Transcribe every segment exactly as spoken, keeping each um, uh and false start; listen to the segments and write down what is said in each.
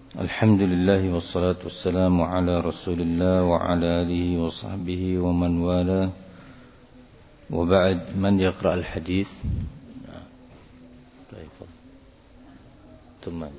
Alhamdulillah wassalatu wassalamu ala rasulillah wa ala alihi wa sahbihi wa man wala wa ba'd. Man yaqra al-hadith? Baik, Tuman.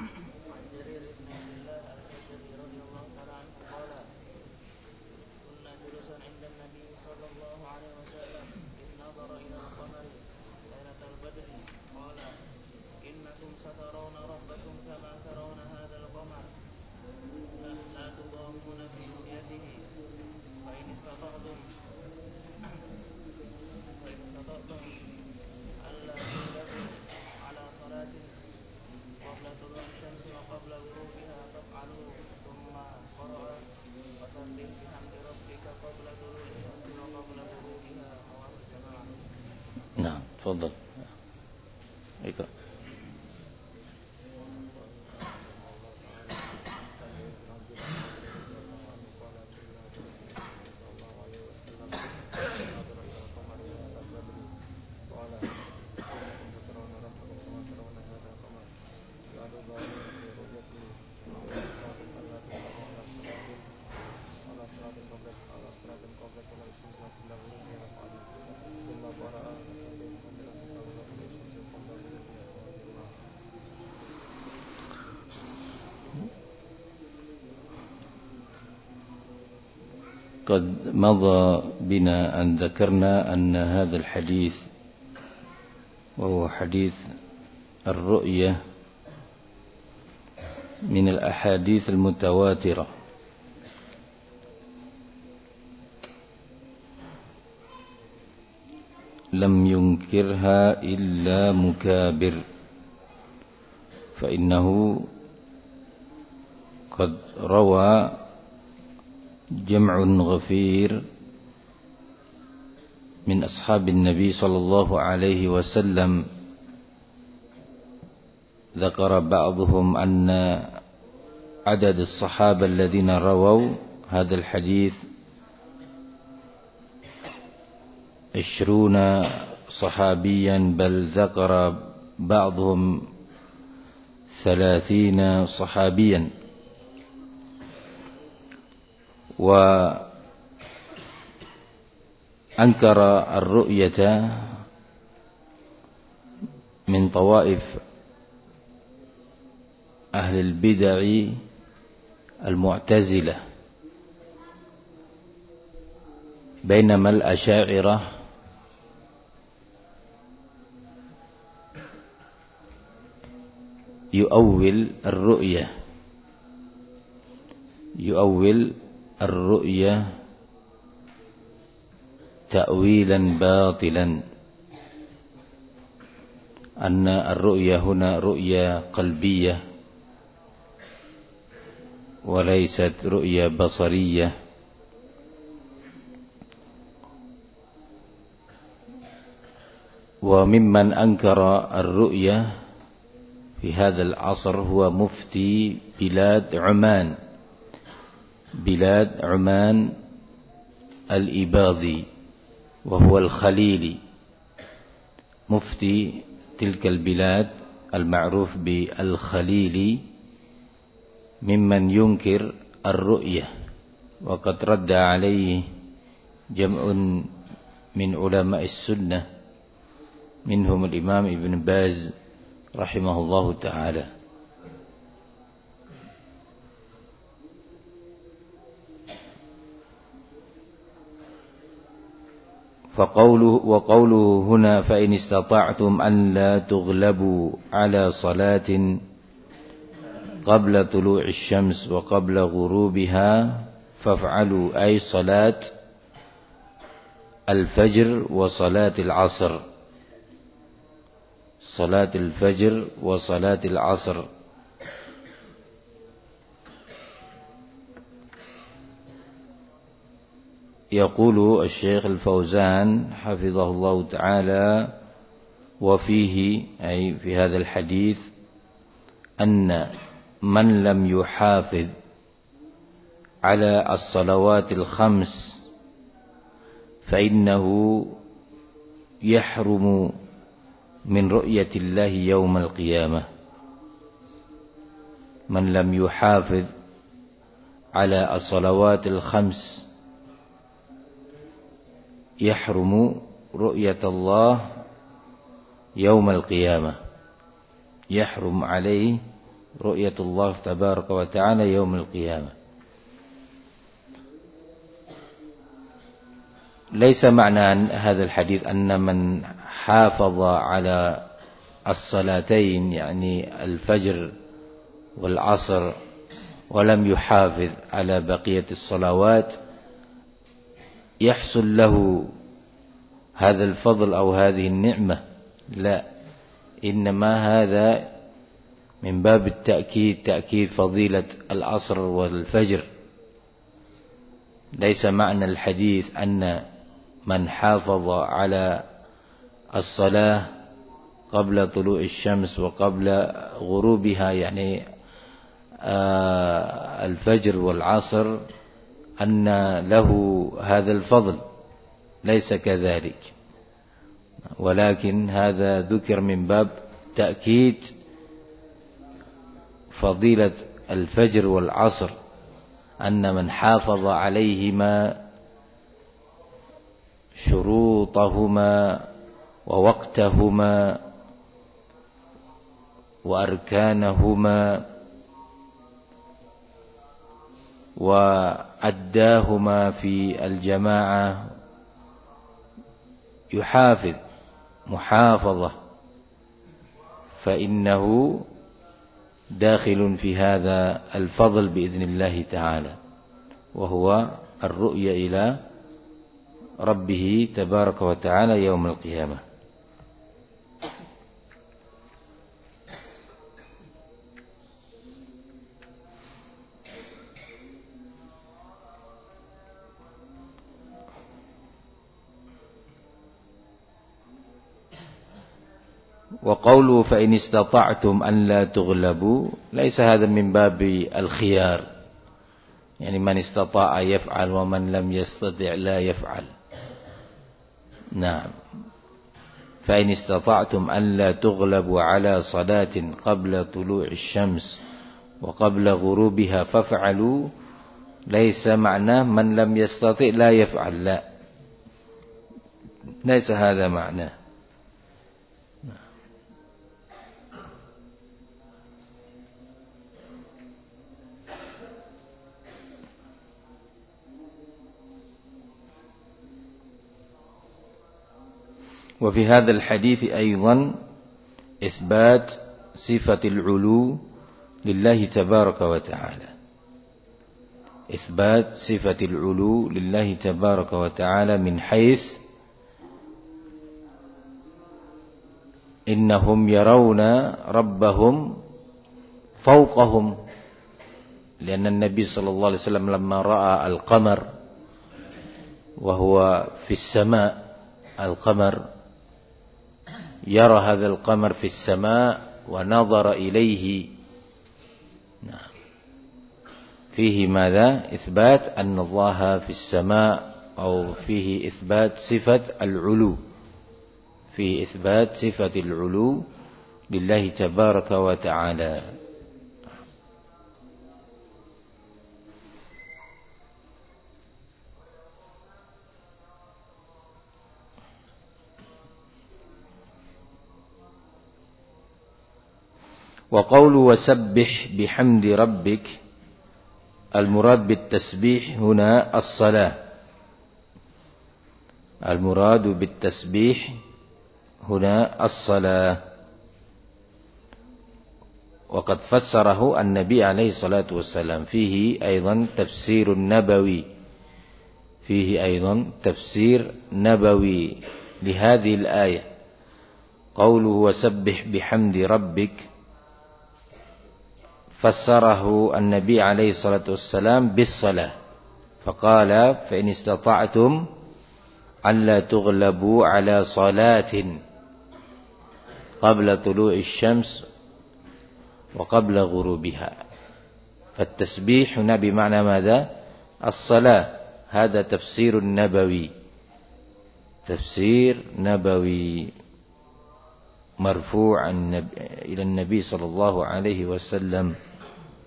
نعم تفضل اقرأ. قد مضى بنا أن ذكرنا أن هذا الحديث وهو حديث الرؤية من الأحاديث المتواترة، لم ينكرها إلا مكابر، فإنه قد روى جمع غفير من أصحاب النبي صلى الله عليه وسلم، ذكر بعضهم أن عدد الصحابة الذين رووا هذا الحديث عشرون صحابيا، بل ذكر بعضهم ثلاثين صحابيا. وأنكر الرؤية من طوائف أهل البدع المعتزلة، بينما الأشاعرة يؤول الرؤية يؤول الرؤية تأويلا باطلا، أن الرؤية هنا رؤية قلبية وليست رؤية بصرية. وممن أنكر الرؤية في هذا العصر هو مفتي بلاد عمان بلاد عمان الإباضي، وهو الخليلي، مفتي تلك البلاد المعروف بالخليلي، ممن ينكر الرؤية. وقد رد عليه جمع من علماء السنة، منهم الإمام ابن باز رحمه الله تعالى. فقوله وقوله هنا فإن استطعتم أن لا تغلبوا على صلاة قبل طلوع الشمس وقبل غروبها فافعلوا، أي صلاة الفجر وصلاة العصر صلاة الفجر وصلاة العصر. يقول الشيخ الفوزان حفظه الله تعالى: وفيه أي في هذا الحديث أن من لم يحافظ على الصلوات الخمس فإنه يحرم من رؤية الله يوم القيامة. من لم يحافظ على الصلوات الخمس يحرم رؤية الله يوم القيامة، يحرم عليه رؤية الله تبارك وتعالى يوم القيامة. ليس معنى هذا الحديث أن من حافظ على الصلاتين يعني الفجر والعصر ولم يحافظ على بقية الصلوات يحصل له هذا الفضل أو هذه النعمة، لا، إنما هذا من باب التأكيد، تأكيد فضيلة العصر والفجر. ليس معنى الحديث أن من حافظ على الصلاة قبل طلوع الشمس وقبل غروبها يعني الفجر والعصر أن له هذا الفضل، ليس كذلك، ولكن هذا ذكر من باب تأكيد فضيلة الفجر والعصر، أن من حافظ عليهما شروطهما ووقتهما وأركانهما وأداهما في الجماعة، يحافظ محافظة، فإنه داخل في هذا الفضل بإذن الله تعالى، وهو الرؤية إلى ربه تبارك وتعالى يوم القيامة. وقوله فإن استطعتم أن لا تغلبوا ليس هذا من باب الخيار، يعني من استطاع يفعل ومن لم يستطع لا يفعل. نعم، فإن استطعتم أن لا تغلبوا على صلاة قبل طلوع الشمس وقبل غروبها فافعلوا، ليس معناه من لم يستطع لا يفعل، لا، ليس هذا معناه. وفي هذا الحديث أيضا إثبات صفة العلو لله تبارك وتعالى، إثبات صفة العلو لله تبارك وتعالى من حيث إنهم يرون ربهم فوقهم، لأن النبي صلى الله عليه وسلم لما رأى القمر وهو في السماء، القمر يرى هذا القمر في السماء ونظر إليه، نعم، فيه ماذا؟ إثبات أن الله في السماء، أو فيه إثبات صفة العلو، فيه إثبات صفة العلو لله تبارك وتعالى. وقول وسبح بحمد ربك، المراد بالتسبيح هنا الصلاة، المراد بالتسبيح هنا الصلاة. وقد فسره النبي عليه الصلاة والسلام، فيه أيضا تفسير نبوي، فيه أيضا تفسير نبوي لهذه الآية. قوله وسبح بحمد ربك فسره النبي عليه الصلاة والسلام بالصلاة، فقال فإن استطعتم ألا تغلبوا على صلاة قبل طلوع الشمس وقبل غروبها، فالتسبيح هنا بمعنى ماذا؟ الصلاة. هذا تفسير نبوي، تفسير نبوي مرفوع إلى النبي صلى الله عليه وسلم.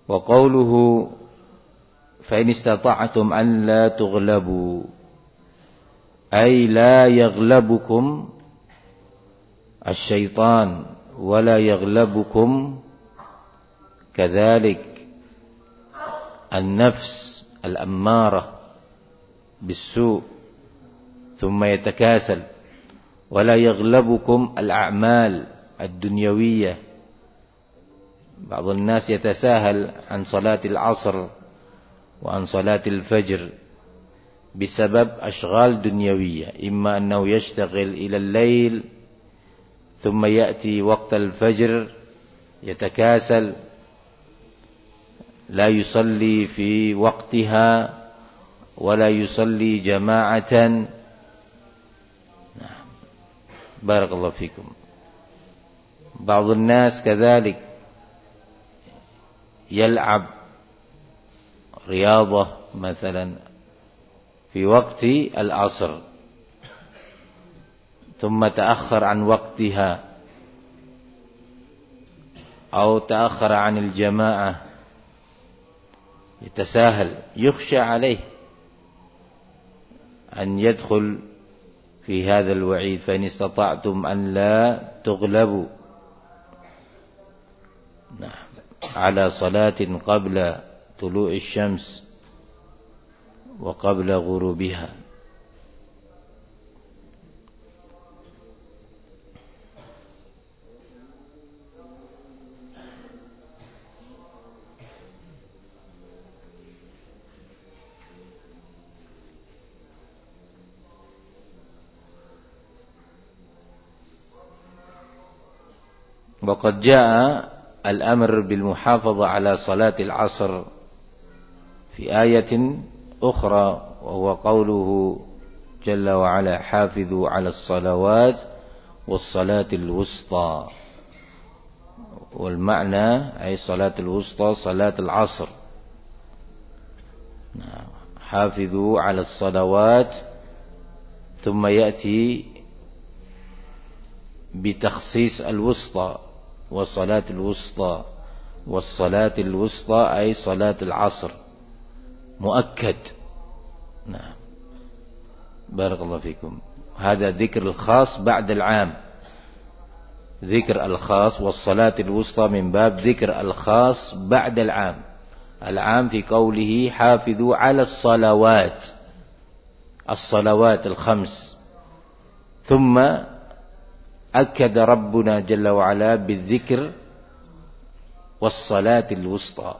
وقوله فإن استطعتم أن لا تغلبوا أي لا يغلبكم الشيطان ولا يغلبكم كذلك النفس الأمارة بالسوء ثم يتكاسل، ولا يغلبكم الأعمال الدنيوية. بعض الناس يتساهل عن صلاة العصر وعن صلاة الفجر بسبب أشغال دنيوية، إما أنه يشتغل إلى الليل ثم يأتي وقت الفجر يتكاسل لا يصلي في وقتها ولا يصلي جماعة. نعم. بارك الله فيكم. بعض الناس كذلك يلعب رياضة مثلا في وقت العصر ثم تأخر عن وقتها أو تأخر عن الجماعة، يتساهل، يخشى عليه أن يدخل في هذا الوعيد فإن استطعتم أن لا تغلبوا على صلاة قبل طلوع الشمس وقبل غروبها. وقد جاء الأمر بالمحافظة على صلاة العصر في آية أخرى، وهو قوله جل وعلا حافظوا على الصلوات والصلاة الوسطى، والمعنى أي صلاة الوسطى صلاة العصر. حافظوا على الصلوات ثم يأتي بتخصيص الوسطى والصلاة الوسطى، والصلاة الوسطى أي صلاة العصر مؤكد. نعم. بارك الله فيكم. هذا ذكر الخاص بعد العام، ذكر الخاص والصلاة الوسطى من باب ذكر الخاص بعد العام. العام في قوله حافظوا على الصلوات، الصلوات الخمس، ثم أكد ربنا جل وعلا بالذكر والصلاة الوسطى.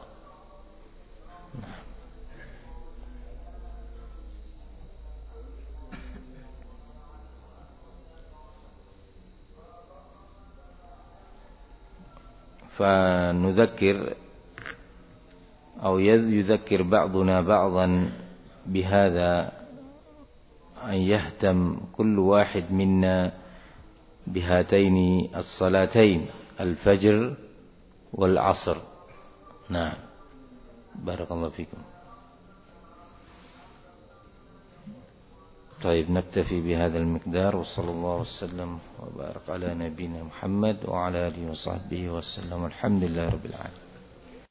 فنذكر أو يذكر بعضنا بعضا بهذا، أن يهتم كل واحد منا بهاتين الصلاتين الفجر والعصر. نعم. بارك الله فيكم. طيب نكتفي بهذا المقدار، وصلى الله وسلم وبارك على نبينا محمد وعلى آله وصحبه وسلم. الحمد لله رب العالمين.